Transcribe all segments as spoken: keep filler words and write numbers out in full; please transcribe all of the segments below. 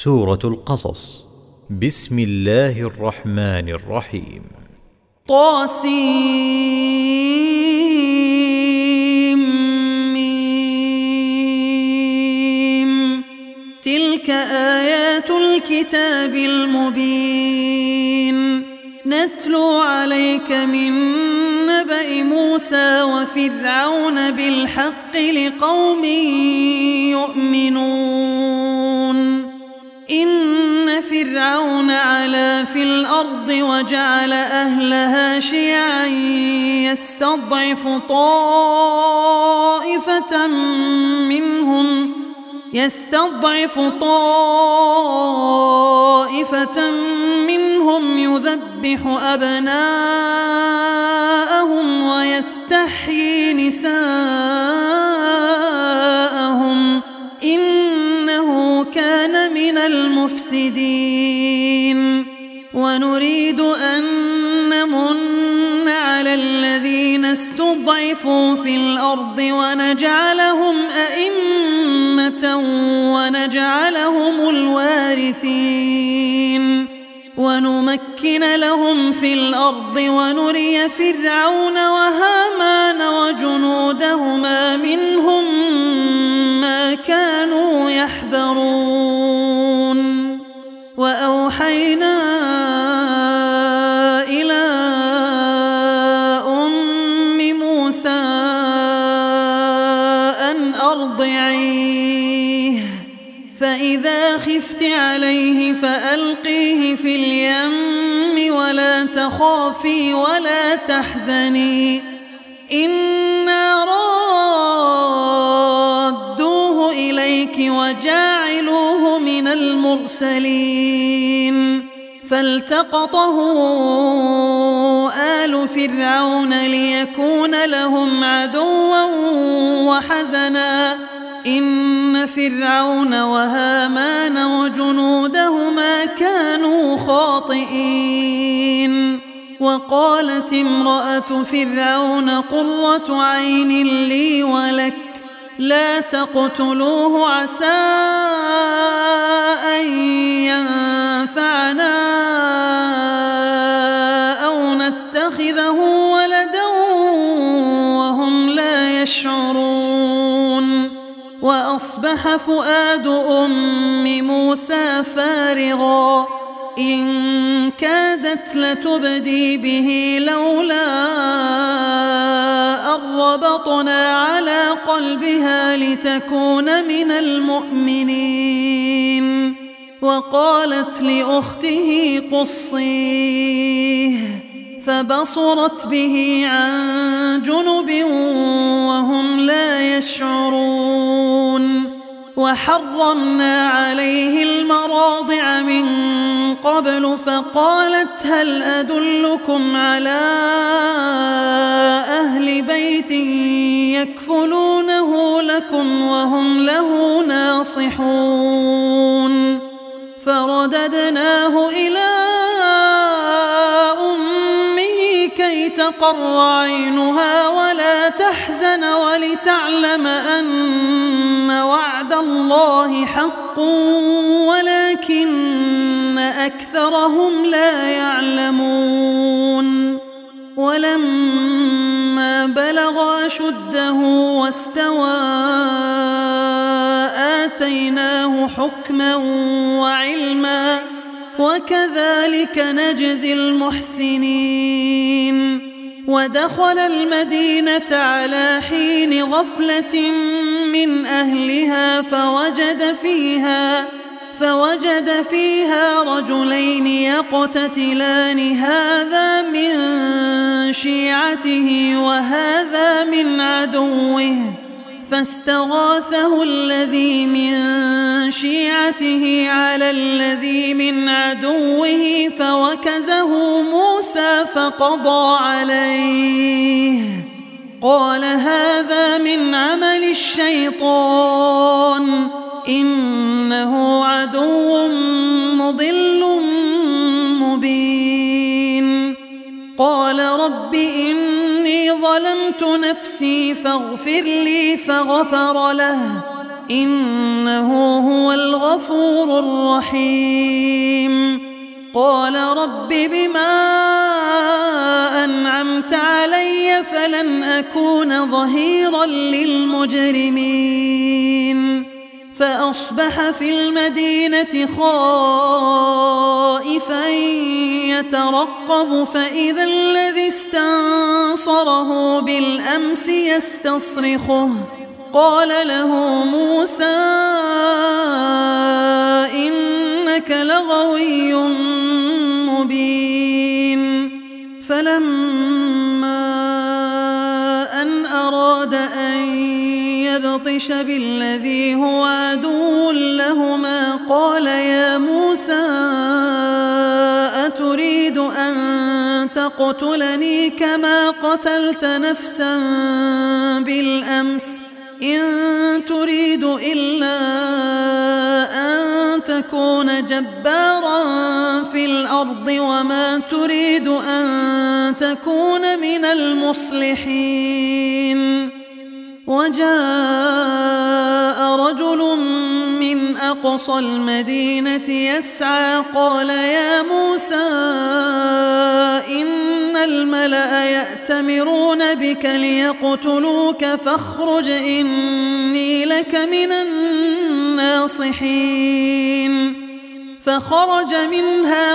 سورة القصص. بسم الله الرحمن الرحيم. طاسيم. تلك آيات الكتاب المبين، نتلو عليك من نبأ موسى وفرعون بالحق لقوم يؤمنون. إن فرعون علا في الأرض وجعل أهلها شيعا يستضعف طائفة منهم يستضعف طائفة منهم يذبح أبناءهم ويستحيي نساءهم، إنه كان من المفسدين. ونريد أن نمن على الذين استضعفوا في الأرض ونجعلهم أئمة ونجعلهم الوارثين، ونمكن لهم في الأرض ونري فرعون وهامان وجنودهما منهم ما كانوا يحذرون. وأوحينا إلى أم موسى أن أرضعيه، فإذا خفت عليه فألقيه في اليم ولا تخافي ولا تحزني، إنا رادوه إليك وجاعلوه من المرسلين. فالتقطه آل فرعون ليكون لهم عدوا وحزنا، إن فرعون وهامان وجنودهما كانوا خاطئين. وقالت امرأة فرعون قرة عين لي ولك، لا تقتلوه عسى أن ينفعنا أو نتخذه ولدا وهم لا يشعرون. وأصبح فؤاد أم موسى فارغا، إن كادت لتبدي به لولا أن ربطنا على قلبها لتكون من المؤمنين. وقالت لأخته قصيه، فبصرت به عن جنب وهم لا يشعرون. وحرمنا عليه المراضع من قبل، فقالت هل أدلكم على أهل بيت يكفلونه لكم وهم له ناصحون. فرددناه إلى أمه كي تقر عينها ولا تحزن ولتعلم أن وعد الله حق ولكن أكثرهم لا يعلمون. ولما بلغ أشده واستوى آتيناه حكما وعلما، وكذلك نجزي المحسنين. ودخل المدينة على حين غفلة من أهلها فوجد فيها فوجد فيها رجلين يقتتلان، هذا من شيعته وهذا من عدوه، فاستغاثه الذي من شيعته على الذي من عدوه فوكزه موسى فقضى عليه. قال هذا من عمل الشيطان، إنه عدو مضل مبين. قال رب إني ظلمت نفسي فاغفر لي فغفر له، إنه هو الغفور الرحيم قال رب بما أنعمت علي فلن أكون ظهيرا للمجرمين فأصبح في المدينة خائفا يترقب فإذا الذي استنصره بالأمس يستصرخه قال له موسى إنك لغوي مبين فلما أن أراد أن يبطش بالذي هو عدو لهما قال يا موسى أتريد أن تقتلني كما قتلت نفسا بالأمس إن تريد إلا أن تكون جبارا في الأرض وما تريد أن تكون من المصلحين وجاء رجل من أقصى المدينة يسعى قال يا موسى إن الملأ يأتمرون بك ليقتلوك فاخرج إني لك من الناصحين فخرج منها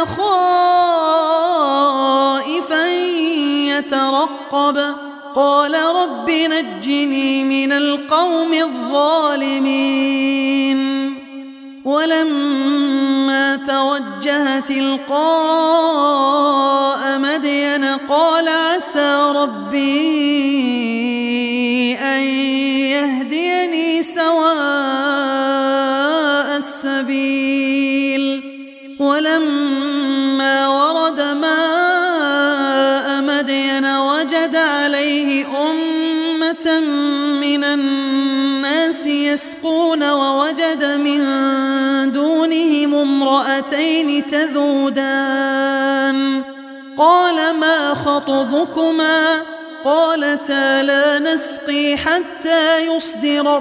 خائفا يترقب قال رب نجني من القوم الظالمين ولما توجه تلقاء مدين قال عسى ربي أن يهديني سواء السبيل ولما ورد ماء مدين وجد عليه أمة من الناس يسقون ووجد من دونهم امرأتين تذودان قال ما خطبكما قالتا لا نسقي حتى يصدر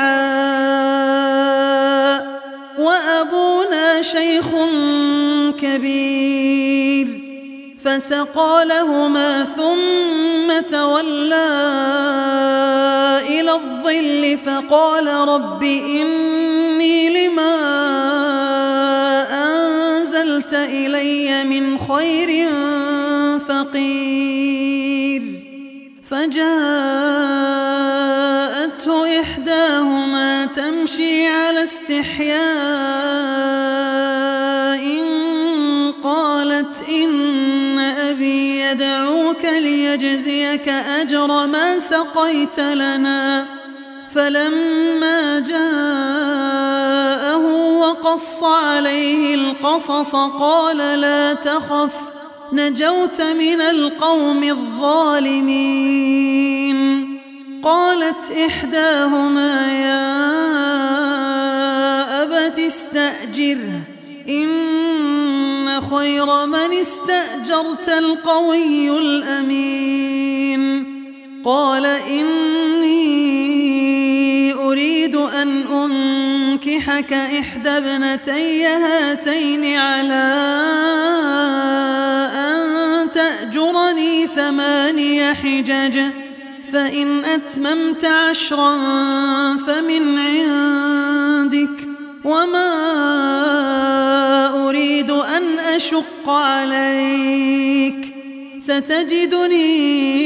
الرعاء وأبونا شيخ كبير فسقى لهما ثم تولى إلى الظل فقال رب إني لما أنزلت إلي من خير فقير فجاءته إحداهما تمشي على استحياء قالت إن أبي يدعوك ليجزيك أجر ما سقيت لنا فلما جاءه وقص عليه القصص قال لا تخف نجوت من القوم الظالمين قالت إحداهما يا أبت استأجره إن خير من استأجرت القوي الأمين قال إني أريد أن أنكحك إحدى ابنتي هاتين على أن تأجرني ثماني حجج فإن أتممت عشرا فمن عندك وما أريد أن أشق عليك ستجدني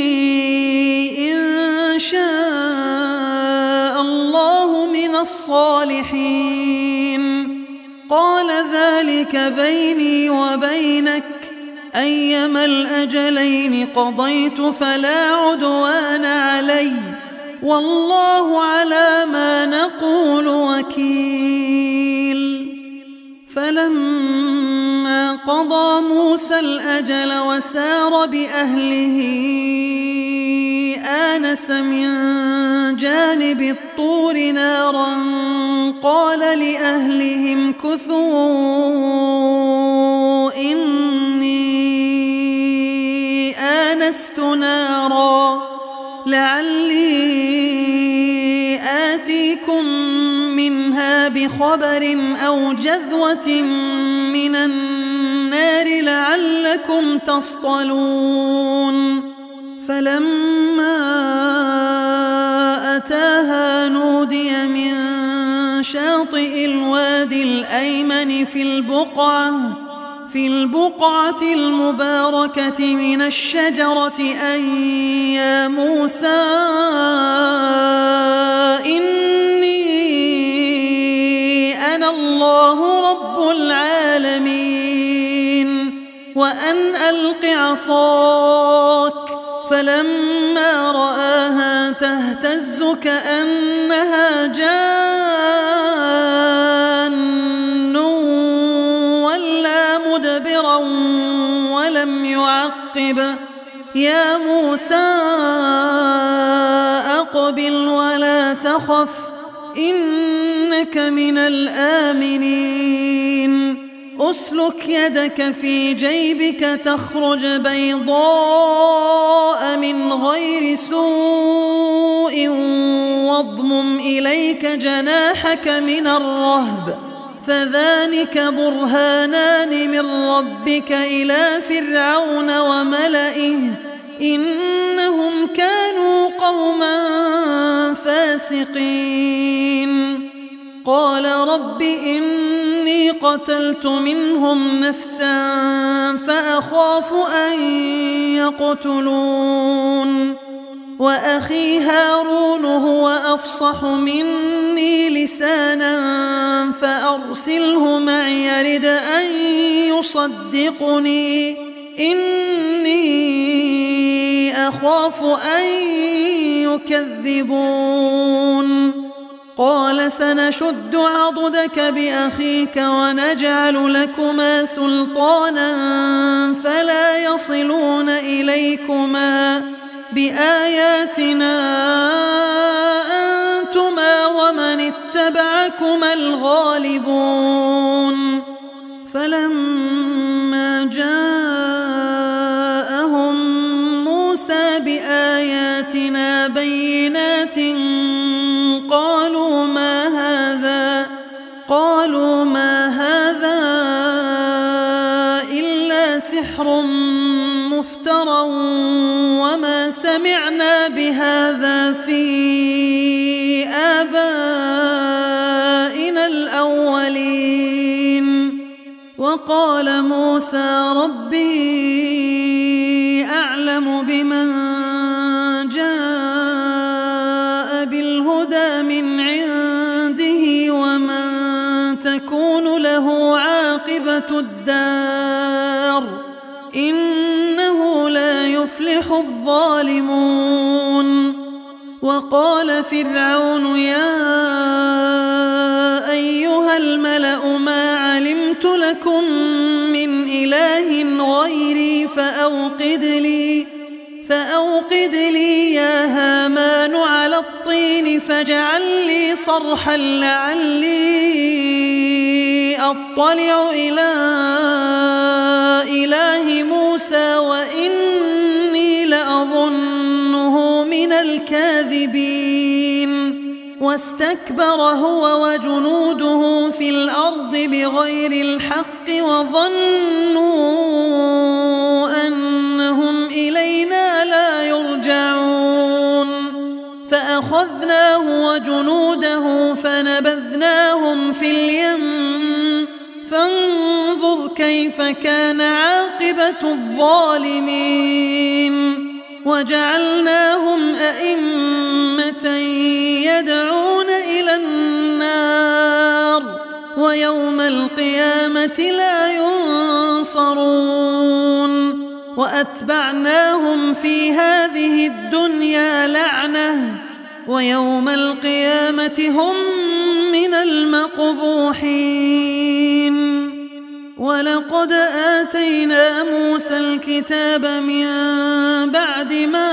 إن شاء الله من الصالحين قال ذلك بيني وبينك أيما الأجلين قضيت فلا عدوان علي والله على ما نقول وكيل فلما قضى موسى الأجل وسار بأهله آنس من جانب الطور نارا قال لأهلهم كثوا إني آنست نارا لعلي آتيكم خبر أو جذوة من النار لعلكم تصطلون فلما أتاها نودي من شاطئ الوادي الأيمن في البقعة في البقعة المباركة من الشجرة أن يا موسى إني أنا الله رب العالمين وأن ألق عصاك فلما رآها تهتز كأنها جان ولا مدبرا ولم يعقب يا موسى أقبل ولا تخف إنك من الآمنين أسلك يدك في جيبك تخرج بيضاء من غير سوء واضمم إليك جناحك من الرهب فذلك برهانان من ربك إلى فرعون وملئه إنهم كانوا قوما فاسقين قال رب إني قتلت منهم نفسا فأخاف أن يقتلون وأخي هارون هو أفصح مني لسانا فأرسله معي يرد أن يصدقني إني أخاف أن يكذبون قال سنشد عضدك بأخيك ونجعل لكما سلطانا فلا يصلون إليكما بآياتنا أنتما ومن اتبعكما الغالبون فلما جاءهم موسى بآياتنا بينات قالوا ما هذا قالوا ما هذا إلا سحر مفترى وما سمعنا بهذا في آبائنا الأولين وقال موسى ربي أعلم بمن جاء بالهدى من عنده ومن تكون له عاقبة الدار إنه لا يفلح الظالمون وقال فرعون يا أيها الملأ ما علمت لكم من إله غيري فأوقد لي فأوقد لي يا هامان على الطين فاجعل لي صرحا لعلي أطلع إلى إله موسى وإني لأظنه من الكاذبين واستكبر هو وجنوده في الأرض بغير الحق وظنوا أنهم إلينا لا يرجعون فأخذناه وجنوده فنبذناهم في اليم فانظر كيف كان عاقبة الظالمين وجعلناهم أئمة يدعون إلى النار ويوم القيامة لا ينصرون وأتبعناهم في هذه الدنيا لعنة ويوم القيامة هم من المقبوحين ولقد آتينا موسى الكتاب من بعد ما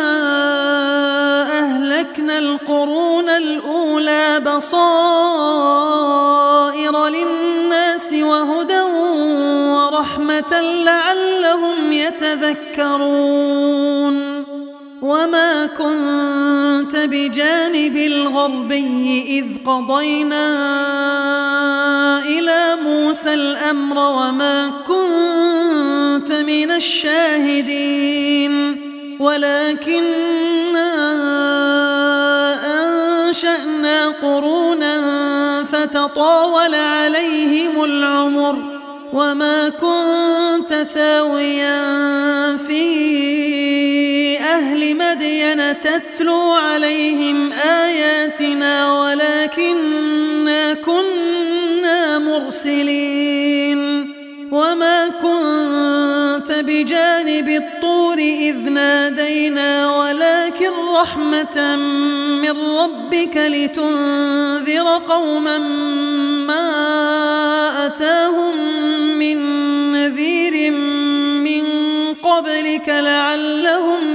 أهلكنا القرون الأولى بصائر للناس وهدى ورحمة لعلهم يتذكرون وما كنت بجانب الغربي إذ قضينا إلى موسى الأمر وما كنت من الشاهدين ولكننا أنشأنا قرونا فتطاول عليهم العمر وما كنت ثاويا في أهل مدين تتلو عليهم آياتنا ولكننا كنا مرسلين وما كنت بجانب الطور إذ نادينا ولكن رحمة من ربك لتنذر قوما ما أتاهم من نذير من قبلك لعلهم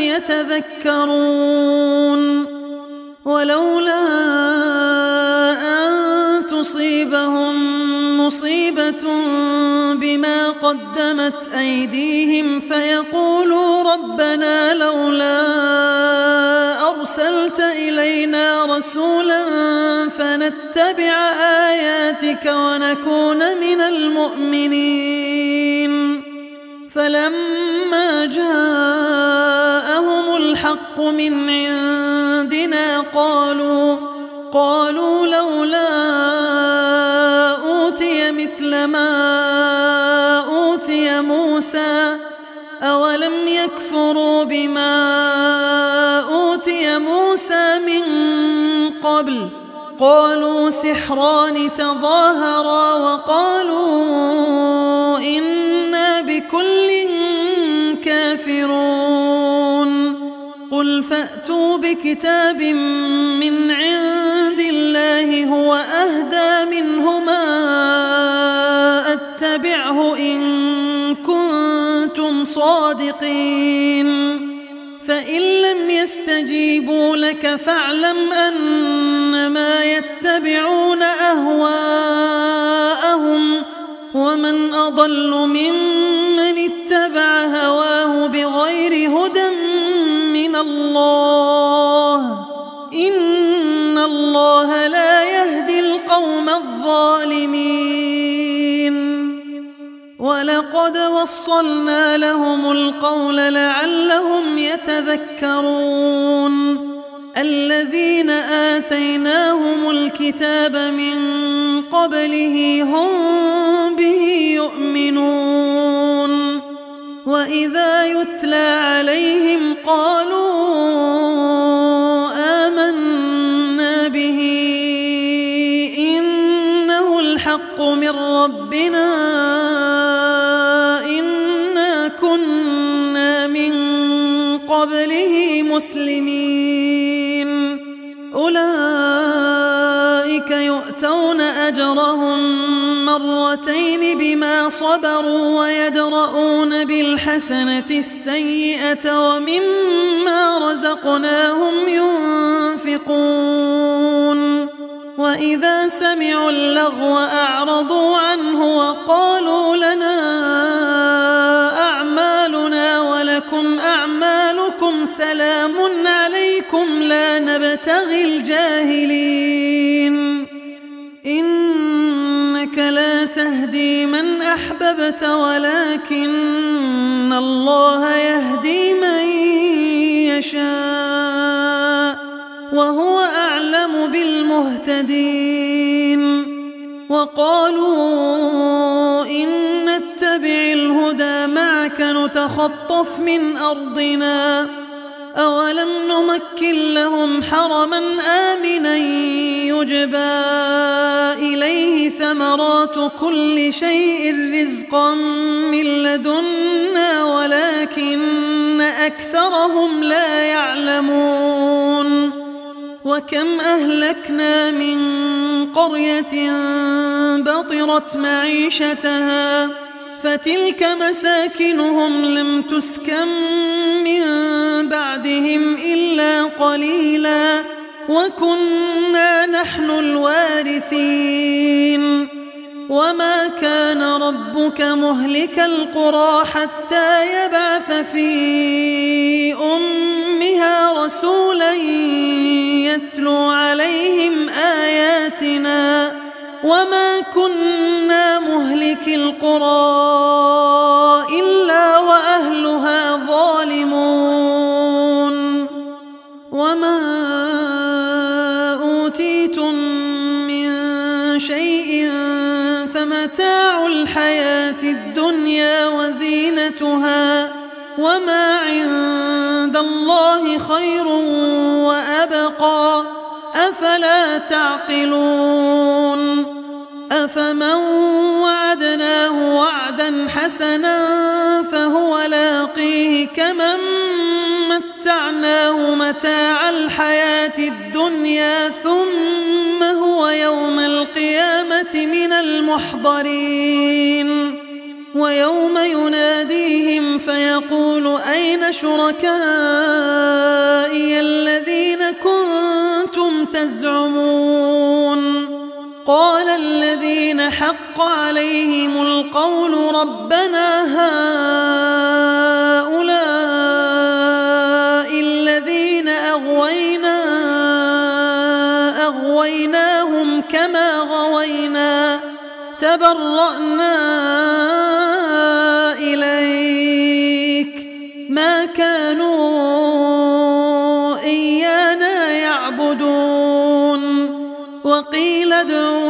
يتذكرون ولولا أن تصيبهم مصيبة بما قدمت أيديهم فيقولوا ربنا لولا أرسلت إلينا رسولا فنتبع آياتك ونكون من المؤمنين فلما جاءهم الحق من عندنا قالوا قالوا لولا أوتي مثل ما أوتي موسى أولم يكفروا بما أوتي موسى من قبل قالوا سحران تظاهرا وقالوا إنا بكل كافرون قل فأتوا بكتاب من عند الله هو أهدى منهما أتبعه إن كنتم صادقين فإن لم يستجيبوا لك فاعلم أنما يتبعون أهواءهم ومن أضل ممن اتبع هواه بغير هدى من الله إن الله لا يهدي القوم الظالمين ولقد وصلنا لهم القول لعلهم يتذكرون الذين آتيناهم الكتاب من قبله هم به يؤمنون وإذا يتلى عليهم قالوا آمنا به إنه الحق من ربنا إنا كنا من قبله مسلمين أولئك يؤتون أجرهم مرتين بما صبروا ويدرؤون بالحسنة السيئة ومما رزقناهم ينفقون وإذا سمعوا اللغو أعرضوا عنه وقالوا لنا أعمالنا ولكم أعمالكم سلام عليكم لا نبتغي الجاهلين إنك لا تهدي من أحببت ولكن الله يهدي من يشاء وهو أعلم بالمهتدين وقالوا إن نتبع الهدى معك نتخطف من أرضنا أولم نمكن لهم حرما آمنا يجبى إليه ثمرات كل شيء رزقا من لدنا ولكن أكثرهم لا يعلمون وكم أهلكنا من قرية بطرت معيشتها فتلك مساكنهم لم تسكن من بعدهم إلا قليلا وكنا نحن الوارثين وما كان ربك مهلك القرى حتى يبعث في أمها رسولا يتلو عليهم آياتنا وما كنا مهلك القرى إلا وأهلها ظالمون وما أوتيتم من شيء فمتاع الحياة الدنيا وزينتها وما عند الله خير وأبقى أفلا تعقلون أفمن وعدناه وعدا حسنا فهو لاقيه كمن متعناه متاع الحياة الدنيا ثم هو يوم القيامة من المحضرين ويوم يناديهم فيقول أين شركائي الذين كنتم تزعمون قال الذين حق عليهم القول ربنا هؤلاء الذين أغوينا أغويناهم كما غوينا تبرأنا إليك ما كانوا إيانا يعبدون وقيل ادعوا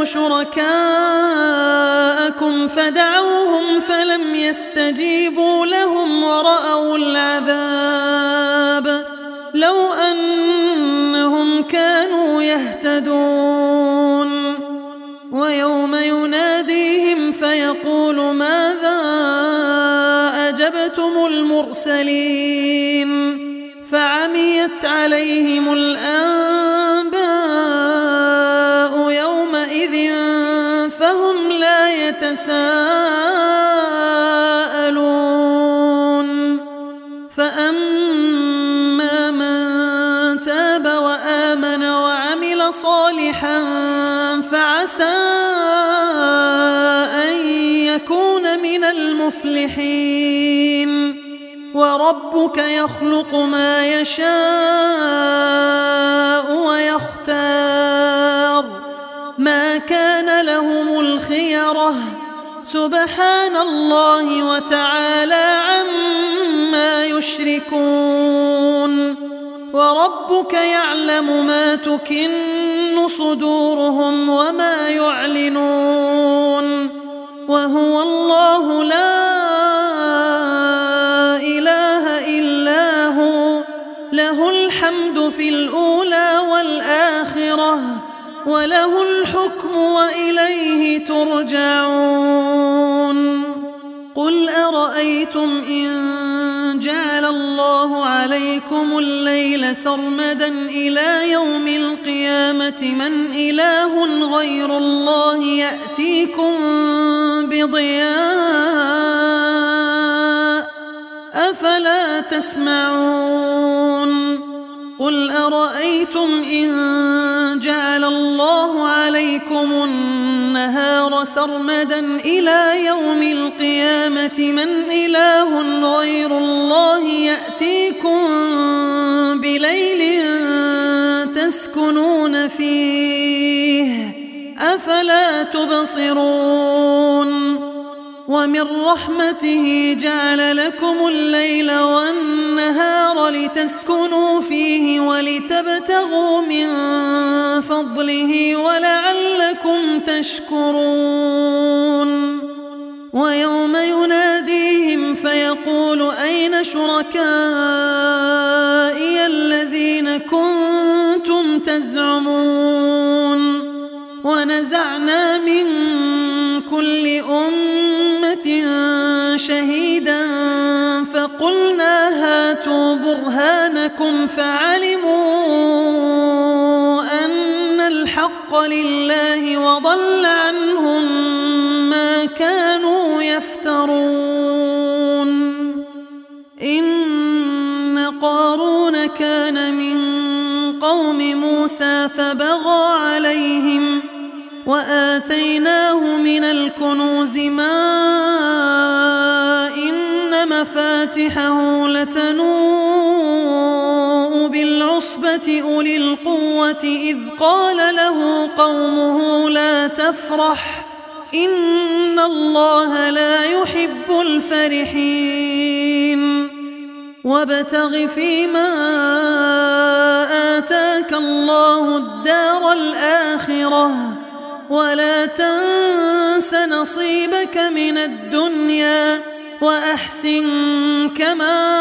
شركاءكم فدعوهم فلم يستجيبوا لهم ورأوا العذاب لو أنهم كانوا يهتدون ويوم يناديهم فيقول ماذا أجبتم المرسلين فعميت عليهم الأنباء يومئذ فهم لا يتساءلون فأما من تاب وآمن وعمل صالحا فعسى أن يكون من المفلحين وربك يخلق ما يشاء ويختار ما كان لهم الخيرة سبحان الله وتعالى عما يشركون وربك يعلم ما تكن صدورهم وما يعلنون وهو الله لا إله إلا هو له الحمد في الأولى والآخرة وله الحكم وإليه ترجعون قل أرأيتم إن جعل الله عليكم الليل سرمدا إلى يوم القيامة من إله غير الله يأتيكم بضياء أفلا تسمعون قل أرأيتم إن جعل الله عليكم النهار سرمدا إلى يوم القيامة من إله غير الله يأتيكم بليل تسكنون فيه أفلا تبصرون ومن رحمته جعل لكم الليل والنهار لتسكنوا فيه ولتبتغوا من فضله ولعلكم تشكرون ويوم يناديهم فيقول أين شركائي الذين كنتم تزعمون ونزعنا من كل أمة شهيدا فقلنا هاتوا برهانكم فعلموا أن الحق لله وضل عنهم ما كانوا يفترون إن قارون كان من قوم موسى فبغى عليهم وآتيناه من الكنوز ما إن مفاتحه لتنوء بالعصبة العصبة أولي القوة إذ قال له قومه لا تفرح إن الله لا يحب الفرحين وابتغ فيما آتاك الله الدار الآخرة ولا تنس نصيبك من الدنيا وأحسن كما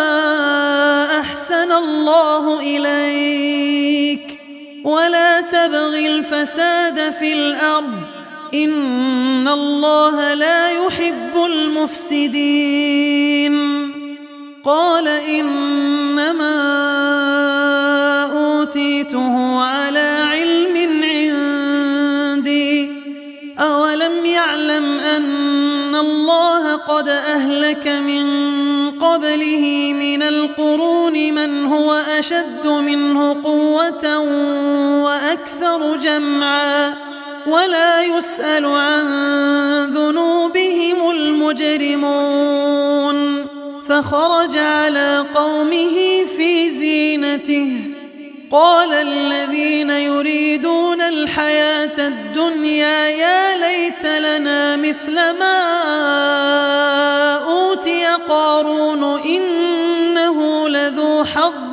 أحسن الله إليك ولا تبغ الفساد في الأرض إن الله لا يحب المفسدين قال إنما أوتيته على علم عندي أولم يعلم أن الله قد أهلك من قبله من القرون من هو أشد منه قوة وأكثر جمعا ولا يسأل عن ذنوبهم المجرمون فخرج على قومه في زينته قال الذين يريدون الحياة الدنيا يا ليت لنا مثل ما أوتي قارون إنه لذو حظ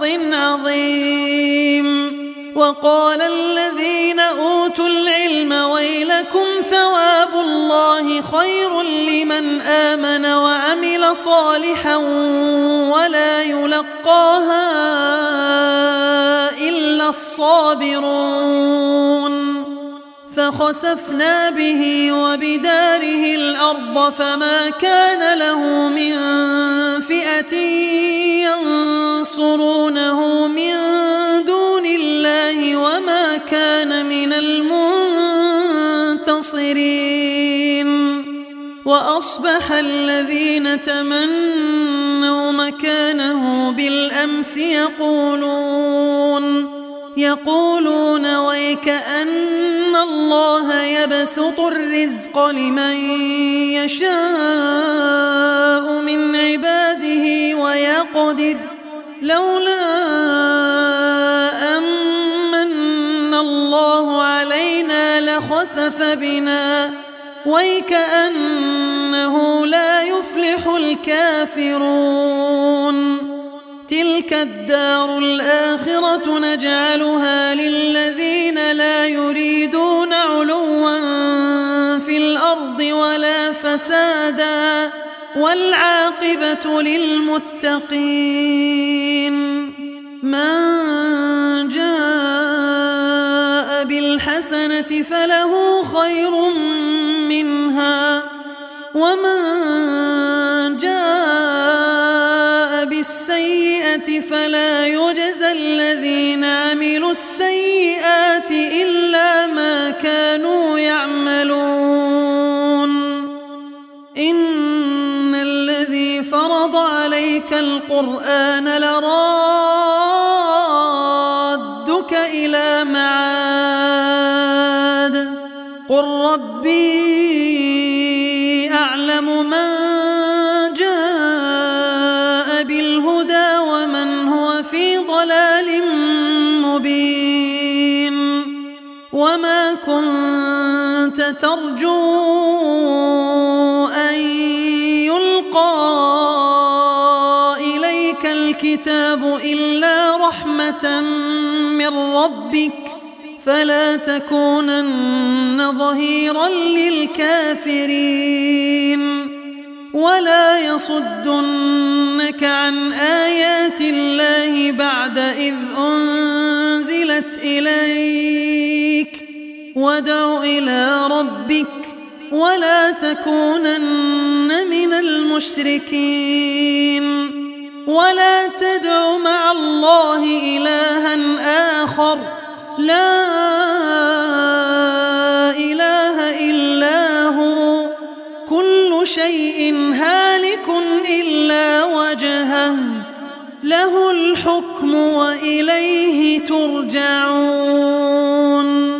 عظيم وقال الذين أوتوا العلم ويلكم ثواب الله خير لمن آمن وعمل صالحا ولا يلقاها إلا الصابرون فخسفنا به وبداره الأرض فما كان له من فئة ينصرونه من دون الله وما كان من المنتصرين وأصبح الذين تمنوا مكانه بالأمس يقولون يقولون ويكأن الله يبسط الرزق لمن يشاء من عباده ويقدر لولا أمن الله علينا لخسف بنا ويكأنه لا يفلح الكافرون تلك الدار الآخرة نجعلها للذين لا يريدون علوا في الأرض ولا فسادا والعاقبة للمتقين من جاء بالحسنة فله خير منها ومن جاء بالسيئة فلا يجزى الذين عملوا السيئات إلا ما كانوا يعملون إن الذي فرض عليك القرآن لرادك إلى معاد قل ربي أعلم من جاء بالهدى ومن هو في ضلال مبين وما كنت ترجو أن يلقى إليك الكتاب إلا رحمة من ربك فلا تكونن ظهيرا للكافرين ولا يصدنك عن آيات الله بعد إذ أنزلت إليك وادع إلى ربك ولا تكونن من المشركين ولا تدع مع الله إلها آخر لا إله إلا هو كل شيء هالك إلا وجهه له الحكم وإليه ترجعون.